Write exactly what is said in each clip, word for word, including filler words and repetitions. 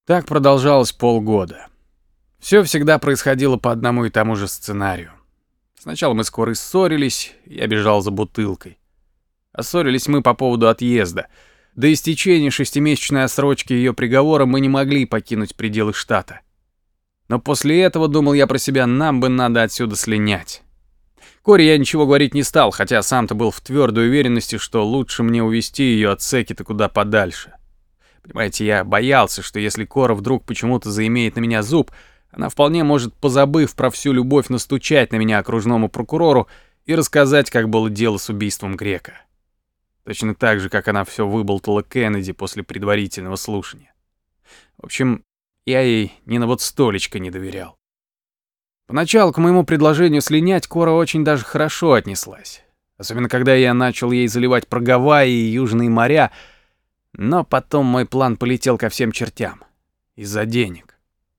Так продолжалось полгода. Все всегда происходило по одному и тому же сценарию. Сначала мы скоро ссорились, я бежал за бутылкой. А ссорились мы по поводу отъезда. До истечения шестимесячной отсрочки ее приговора мы не могли покинуть пределы штата. Но после этого, думал я про себя, нам бы надо отсюда слинять. Коре я ничего говорить не стал, хотя сам-то был в твердой уверенности, что лучше мне увезти ее от Секита куда подальше. Понимаете, я боялся, что если Кора вдруг почему-то заимеет на меня зуб, она вполне может, позабыв про всю любовь, настучать на меня окружному прокурору и рассказать, как было дело с убийством Грека. Точно так же, как она все выболтала Кеннеди после предварительного слушания. В общем, я ей ни на вот столечко не доверял. Поначалу к моему предложению слинять Кора очень даже хорошо отнеслась. Особенно, когда я начал ей заливать про Гавайи и Южные моря. Но потом мой план полетел ко всем чертям. Из-за денег.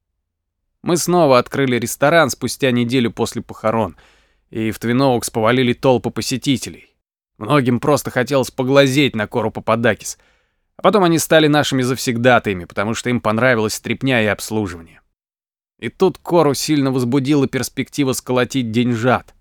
Мы снова открыли ресторан спустя неделю после похорон. И в Твин Оукс повалили толпы посетителей. Многим просто хотелось поглазеть на Кору Пападакис. А потом они стали нашими завсегдатаями, потому что им понравилась стряпня и обслуживание. И тут Кору сильно возбудила перспектива сколотить деньжат.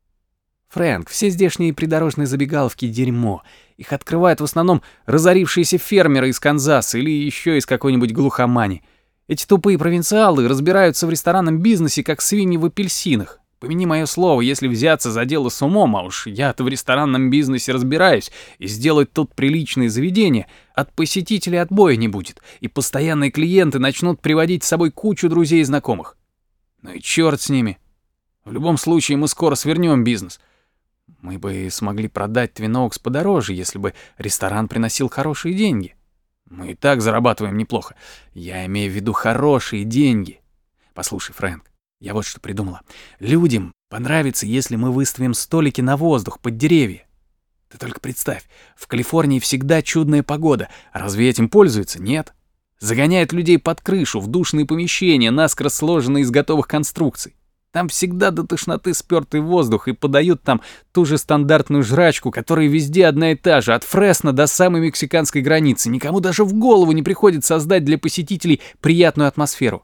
«Фрэнк, все здешние придорожные забегаловки — дерьмо. Их открывают в основном разорившиеся фермеры из Канзаса или еще из какой-нибудь глухомани. Эти тупые провинциалы разбираются в ресторанном бизнесе, как свиньи в апельсинах. Помяни мое слово, если взяться за дело с умом, а уж я-то в ресторанном бизнесе разбираюсь, и сделать тут приличные заведения, от посетителей отбоя не будет, и постоянные клиенты начнут приводить с собой кучу друзей и знакомых. Ну и черт с ними. В любом случае мы скоро свернем бизнес. Мы бы смогли продать Твин Оукс подороже, если бы ресторан приносил хорошие деньги. Мы и так зарабатываем неплохо. Я имею в виду хорошие деньги. Послушай, Фрэнк, я вот что придумала. Людям понравится, если мы выставим столики на воздух под деревья. Ты только представь, в Калифорнии всегда чудная погода. Разве этим пользуются? Нет. Загоняют людей под крышу, в душные помещения, наскоро сложенные из готовых конструкций. Там всегда до тошноты спёртый воздух, и подают там ту же стандартную жрачку, которая везде одна и та же, от Фресно до самой мексиканской границы. Никому даже в голову не приходит создать для посетителей приятную атмосферу.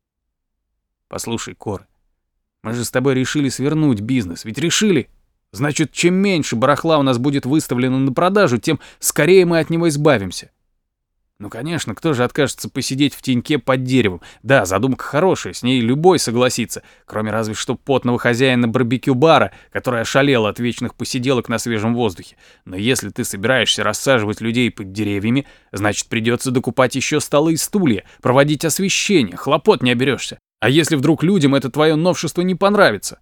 Послушай, Кора, мы же с тобой решили свернуть бизнес, ведь решили? Значит, чем меньше барахла у нас будет выставлено на продажу, тем скорее мы от него избавимся. Ну, конечно, кто же откажется посидеть в теньке под деревом? Да, задумка хорошая, с ней любой согласится, кроме разве что потного хозяина барбекю-бара, который ошалел от вечных посиделок на свежем воздухе. Но если ты собираешься рассаживать людей под деревьями, значит, придется докупать еще столы и стулья, проводить освещение, хлопот не оберешься. А если вдруг людям это твое новшество не понравится?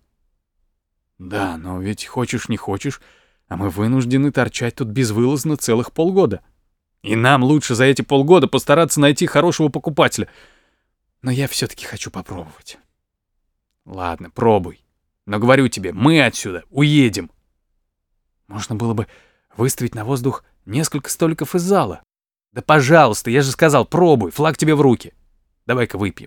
Да, но ведь хочешь не хочешь, а мы вынуждены торчать тут безвылазно целых полгода. И нам лучше за эти полгода постараться найти хорошего покупателя. Но я все-таки хочу попробовать. Ладно, пробуй. Но говорю тебе, мы отсюда уедем. Можно было бы выставить на воздух несколько столиков из зала. Да пожалуйста, я же сказал, пробуй, флаг тебе в руки. Давай-ка выпьем.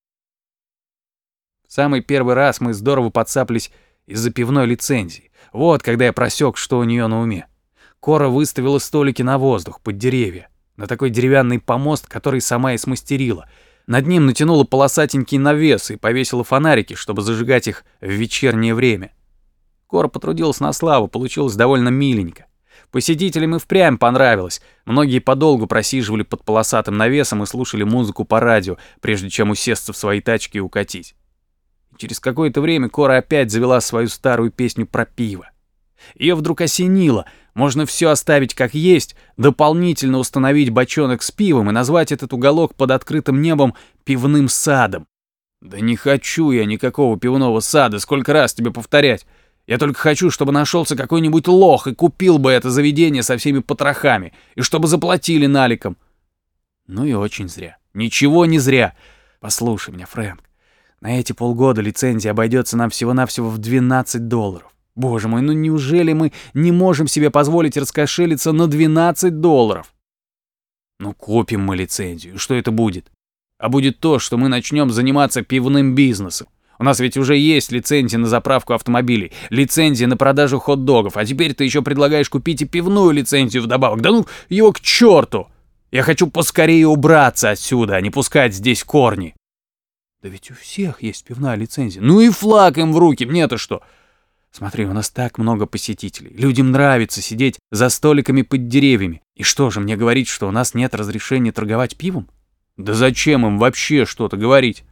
В самый первый раз мы здорово подцапались из-за пивной лицензии. Вот когда я просек, что у нее на уме. Кора выставила столики на воздух, под деревья, на такой деревянный помост, который сама и смастерила. Над ним натянула полосатенький навес и повесила фонарики, чтобы зажигать их в вечернее время. Кора потрудилась на славу, получилось довольно миленько. Посетителям и впрямь понравилось. Многие подолгу просиживали под полосатым навесом и слушали музыку по радио, прежде чем усесться в свои тачки и укатить. И через какое-то время Кора опять завела свою старую песню про пиво. Ее вдруг осенило. Можно все оставить как есть, дополнительно установить бочонок с пивом и назвать этот уголок под открытым небом пивным садом. Да не хочу я никакого пивного сада, сколько раз тебе повторять. Я только хочу, чтобы нашелся какой-нибудь лох и купил бы это заведение со всеми потрохами, и чтобы заплатили наликом. Ну и очень зря. Ничего не зря. Послушай меня, Фрэнк, на эти полгода лицензия обойдется нам всего-навсего в двенадцать долларов. Боже мой, ну неужели мы не можем себе позволить раскошелиться на двенадцать долларов? Ну купим мы лицензию, что это будет? А будет то, что мы начнем заниматься пивным бизнесом. У нас ведь уже есть лицензия на заправку автомобилей, лицензия на продажу хот-догов, а теперь ты еще предлагаешь купить и пивную лицензию вдобавок. Да ну его к черту! Я хочу поскорее убраться отсюда, а не пускать здесь корни. Да ведь у всех есть пивная лицензия. Ну и флаг им в руки, мне-то что? Смотри, у нас так много посетителей. Людям нравится сидеть за столиками под деревьями. И что же, мне говорить, что у нас нет разрешения торговать пивом? Да зачем им вообще что-то говорить?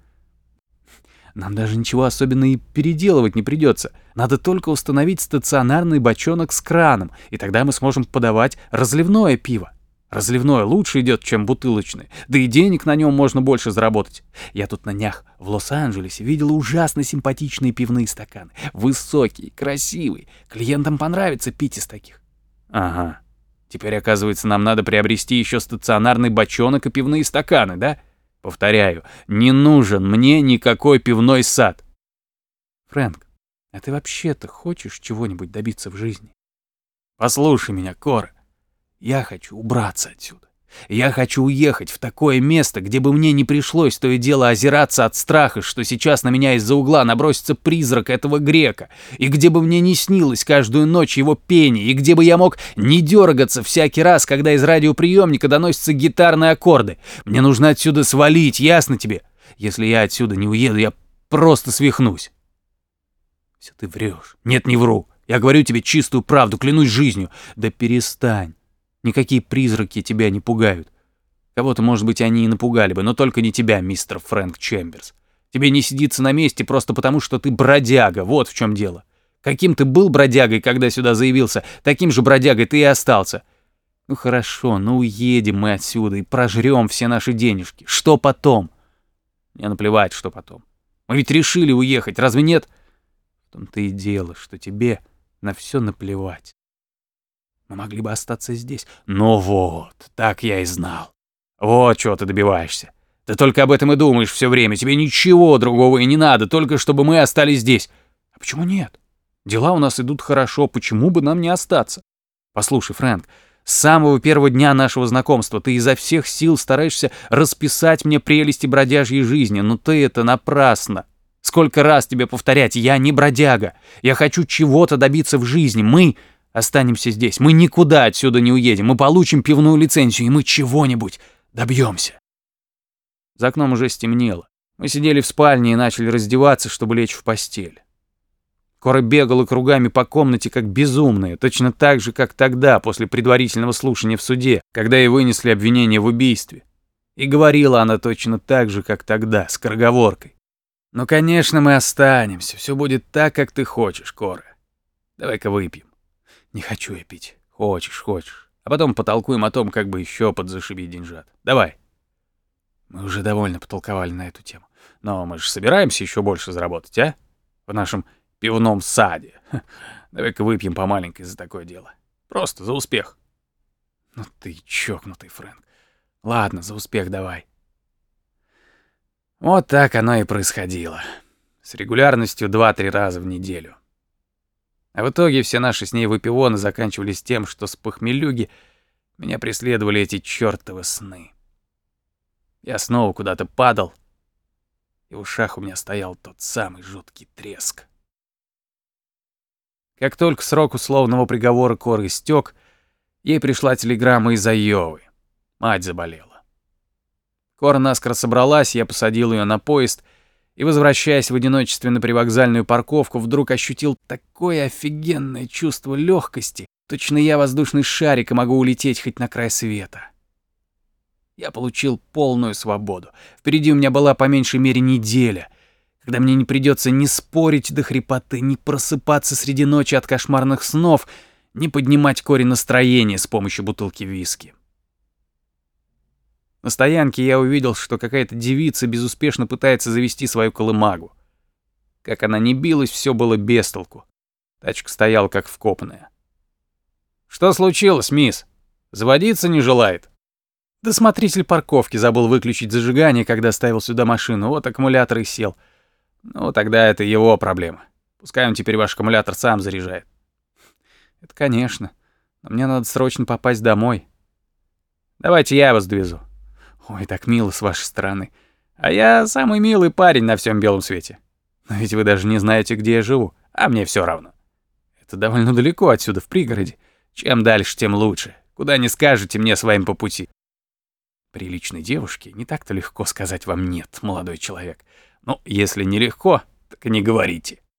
Нам даже ничего особенно и переделывать не придется. Надо только установить стационарный бочонок с краном, и тогда мы сможем подавать разливное пиво. Разливное лучше идет, чем бутылочное, да и денег на нем можно больше заработать. Я тут на днях в Лос-Анджелесе видела ужасно симпатичные пивные стаканы. Высокие, красивые. Клиентам понравится пить из таких. Ага. Теперь, оказывается, нам надо приобрести еще стационарный бочонок и пивные стаканы, да? Повторяю, не нужен мне никакой пивной сад. Фрэнк, а ты вообще-то хочешь чего-нибудь добиться в жизни? Послушай меня, Кора. Я хочу убраться отсюда. Я хочу уехать в такое место, где бы мне не пришлось то и дело озираться от страха, что сейчас на меня из-за угла набросится призрак этого грека, и где бы мне не снилось каждую ночь его пение, и где бы я мог не дергаться всякий раз, когда из радиоприемника доносятся гитарные аккорды. Мне нужно отсюда свалить, ясно тебе? Если я отсюда не уеду, я просто свихнусь. Все ты врешь. Нет, не вру. Я говорю тебе чистую правду, клянусь жизнью. Да перестань. Никакие призраки тебя не пугают. Кого-то, может быть, они и напугали бы, но только не тебя, мистер Фрэнк Чемберс. Тебе не сидится на месте просто потому, что ты бродяга, вот в чем дело. Каким ты был бродягой, когда сюда заявился, таким же бродягой ты и остался. Ну хорошо, ну уедем мы отсюда и прожрем все наши денежки. Что потом? Мне наплевать, что потом. Мы ведь решили уехать, разве нет? В том-то и дело, что тебе на все наплевать. Мы могли бы остаться здесь. Ну вот, так я и знал. Вот чего ты добиваешься. Ты только об этом и думаешь все время. Тебе ничего другого и не надо, только чтобы мы остались здесь. А почему нет? Дела у нас идут хорошо, почему бы нам не остаться? Послушай, Фрэнк, с самого первого дня нашего знакомства ты изо всех сил стараешься расписать мне прелести бродяжьей жизни, но ты это напрасно. Сколько раз тебе повторять, я не бродяга. Я хочу чего-то добиться в жизни. Мы... останемся здесь. Мы никуда отсюда не уедем. Мы получим пивную лицензию, и мы чего-нибудь добьемся. За окном уже стемнело. Мы сидели в спальне и начали раздеваться, чтобы лечь в постель. Кора бегала кругами по комнате как безумная, точно так же, как тогда, после предварительного слушания в суде, когда ей вынесли обвинение в убийстве. И говорила она точно так же, как тогда, скороговоркой. «Ну, конечно, мы останемся. Все будет так, как ты хочешь, Кора. Давай-ка выпьем». «Не хочу я пить. Хочешь, хочешь. А потом потолкуем о том, как бы еще подзашибить деньжат. Давай». Мы уже довольно потолковали на эту тему. Но мы же собираемся еще больше заработать, а? В нашем пивном саде. Давай-ка выпьем по маленькой за такое дело. Просто за успех. Ну ты чокнутый, Фрэнк. Ладно, за успех давай. Вот так оно и происходило. С регулярностью два-три раза в неделю. А в итоге все наши с ней выпивоны заканчивались тем, что с похмелюги меня преследовали эти чёртовы сны. Я снова куда-то падал, и в ушах у меня стоял тот самый жуткий треск. Как только срок условного приговора Коры истёк, ей пришла телеграмма из Айовы. Мать заболела. Кора наскоро собралась, я посадил её на поезд и, возвращаясь в одиночестве на привокзальную парковку, вдруг ощутил такое офигенное чувство легкости, точно я воздушный шарик и могу улететь хоть на край света. Я получил полную свободу. Впереди у меня была по меньшей мере неделя, когда мне не придется ни спорить до хрипоты, ни просыпаться среди ночи от кошмарных снов, ни поднимать Коре настроение с помощью бутылки виски. На стоянке я увидел, что какая-то девица безуспешно пытается завести свою колымагу. Как она ни билась, все было без толку. Тачка стояла как вкопанная. «Что случилось, мисс? Заводиться не желает?» «Да смотритель парковки забыл выключить зажигание, когда ставил сюда машину. Вот аккумулятор и сел. Ну, тогда это его проблема. Пускай он теперь ваш аккумулятор сам заряжает». «Это конечно. Но мне надо срочно попасть домой». «Давайте я вас довезу». «Ой, так мило с вашей стороны. А я самый милый парень на всем белом свете. Но ведь вы даже не знаете, где я живу, а мне все равно. Это довольно далеко отсюда, в пригороде. Чем дальше, тем лучше. Куда не скажете, мне с вами по пути». Приличной девушке не так-то легко сказать вам «нет», молодой человек. Ну, если нелегко, так и не говорите.